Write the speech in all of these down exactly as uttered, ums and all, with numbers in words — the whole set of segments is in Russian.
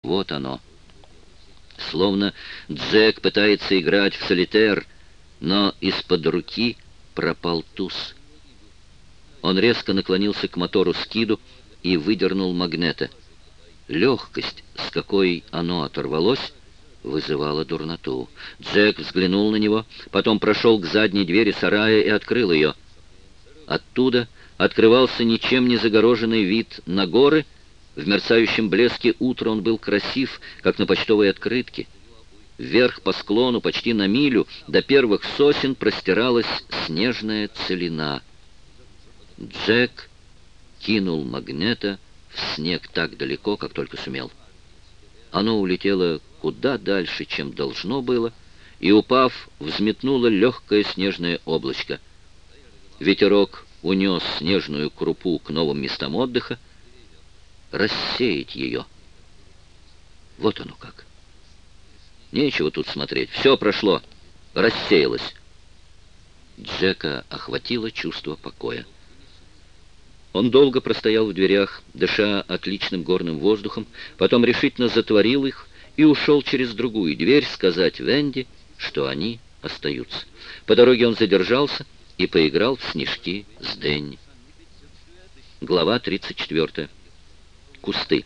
Вот оно. Словно Джек пытается играть в солитер, но из-под руки пропал туз. Он резко наклонился к мотору скиду и выдернул магнета. Легкость, с какой оно оторвалось, вызывала дурноту. Джек взглянул на него, потом прошел к задней двери сарая и открыл ее. Оттуда открывался ничем не загороженный вид на горы. В мерцающем блеске утра он был красив, как на почтовой открытке. Вверх по склону, почти на милю, до первых сосен простиралась снежная целина. Джек кинул магнета в снег так далеко, как только сумел. Оно улетело куда дальше, чем должно было, и, упав, взметнуло легкое снежное облачко. Ветерок унес снежную крупу к новым местам отдыха. Рассеять ее. Вот оно как. Нечего тут смотреть. Все прошло. Рассеялось. Джека охватило чувство покоя. Он долго простоял в дверях, дыша отличным горным воздухом, потом решительно затворил их и ушел через другую дверь сказать Венди, что они остаются. По дороге он задержался и поиграл в снежки с Денни. Глава тридцать четвёртая. Кусты.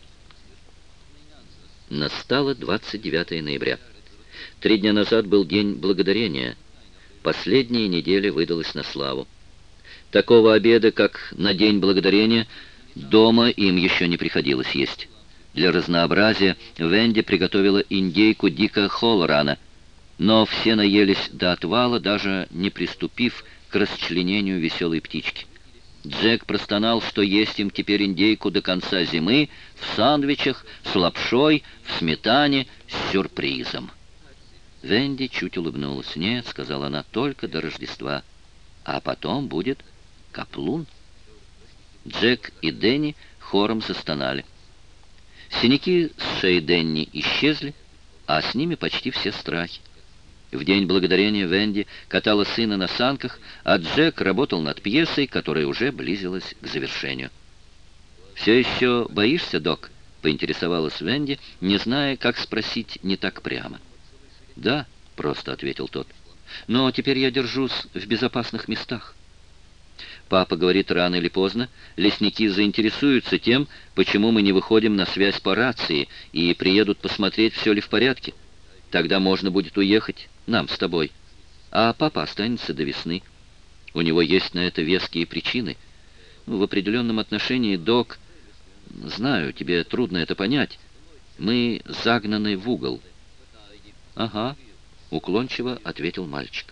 Настало двадцать девятое ноября. Три дня назад был День Благодарения. Последняя неделя выдалась на славу. Такого обеда, как на День Благодарения, дома им еще не приходилось есть. Для разнообразия Венди приготовила индейку Дика Холлорана, но все наелись до отвала, даже не приступив к расчленению веселой птички. Джек простонал, что есть им теперь индейку до конца зимы, в сандвичах, с лапшой, в сметане, с сюрпризом. Венди чуть улыбнулась. «Нет», — сказала она, — «только до Рождества. А потом будет каплун». Джек и Дэнни хором застонали. Синяки с шеи Дэнни исчезли, а с ними почти все страхи. В День Благодарения Венди катала сына на санках, а Джек работал над пьесой, которая уже близилась к завершению. «Все еще боишься, док?» — поинтересовалась Венди, не зная, как спросить не так прямо. «Да», — просто ответил тот, — «но теперь я держусь в безопасных местах». Папа говорит, рано или поздно лесники заинтересуются тем, почему мы не выходим на связь по рации, и приедут посмотреть, все ли в порядке. Тогда можно будет уехать, нам с тобой. А папа останется до весны. У него есть на это веские причины. В определенном отношении, док, знаю, тебе трудно это понять, мы загнаны в угол. «Ага», — уклончиво ответил мальчик.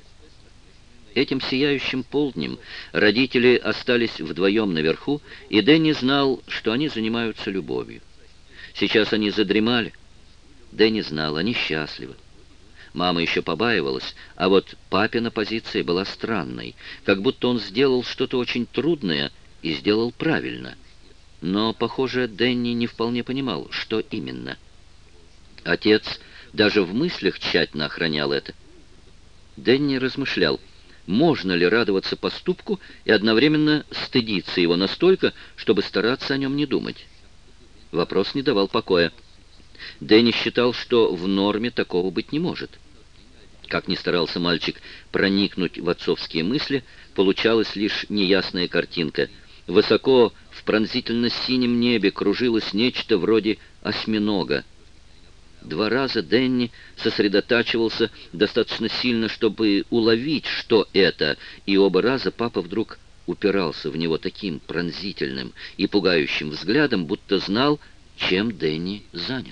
Этим сияющим полднем родители остались вдвоем наверху, и Дэнни знал, что они занимаются любовью. Сейчас они задремали. Дэнни знал, они счастливы. Мама еще побаивалась, а вот папина позиция была странной, как будто он сделал что-то очень трудное и сделал правильно. Но, похоже, Дэнни не вполне понимал, что именно. Отец даже в мыслях тщательно охранял это. Дэнни размышлял, можно ли радоваться поступку и одновременно стыдиться его настолько, чтобы стараться о нем не думать. Вопрос не давал покоя. Дэнни считал, что в норме такого быть не может. Как ни старался мальчик проникнуть в отцовские мысли, получалась лишь неясная картинка. Высоко в пронзительно-синем небе кружилось нечто вроде осьминога. Два раза Дэнни сосредотачивался достаточно сильно, чтобы уловить, что это, и оба раза папа вдруг упирался в него таким пронзительным и пугающим взглядом, будто знал, чем Дэнни занят.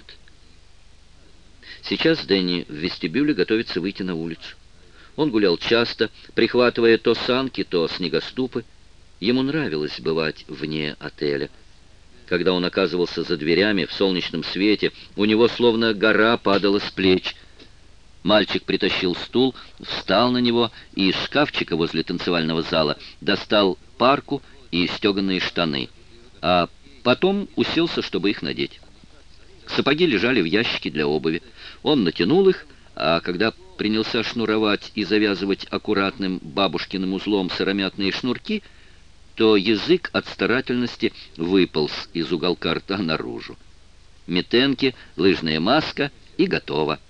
Сейчас Дэнни в вестибюле готовится выйти на улицу. Он гулял часто, прихватывая то санки, то снегоступы. Ему нравилось бывать вне отеля. Когда он оказывался за дверями в солнечном свете, у него словно гора падала с плеч. Мальчик притащил стул, встал на него и из шкафчика возле танцевального зала достал парку и стеганые штаны, а потом уселся, чтобы их надеть. Сапоги лежали в ящике для обуви. Он натянул их, а когда принялся шнуровать и завязывать аккуратным бабушкиным узлом сыромятные шнурки, то язык от старательности выполз из уголка рта наружу. метенки, лыжная маска и готово.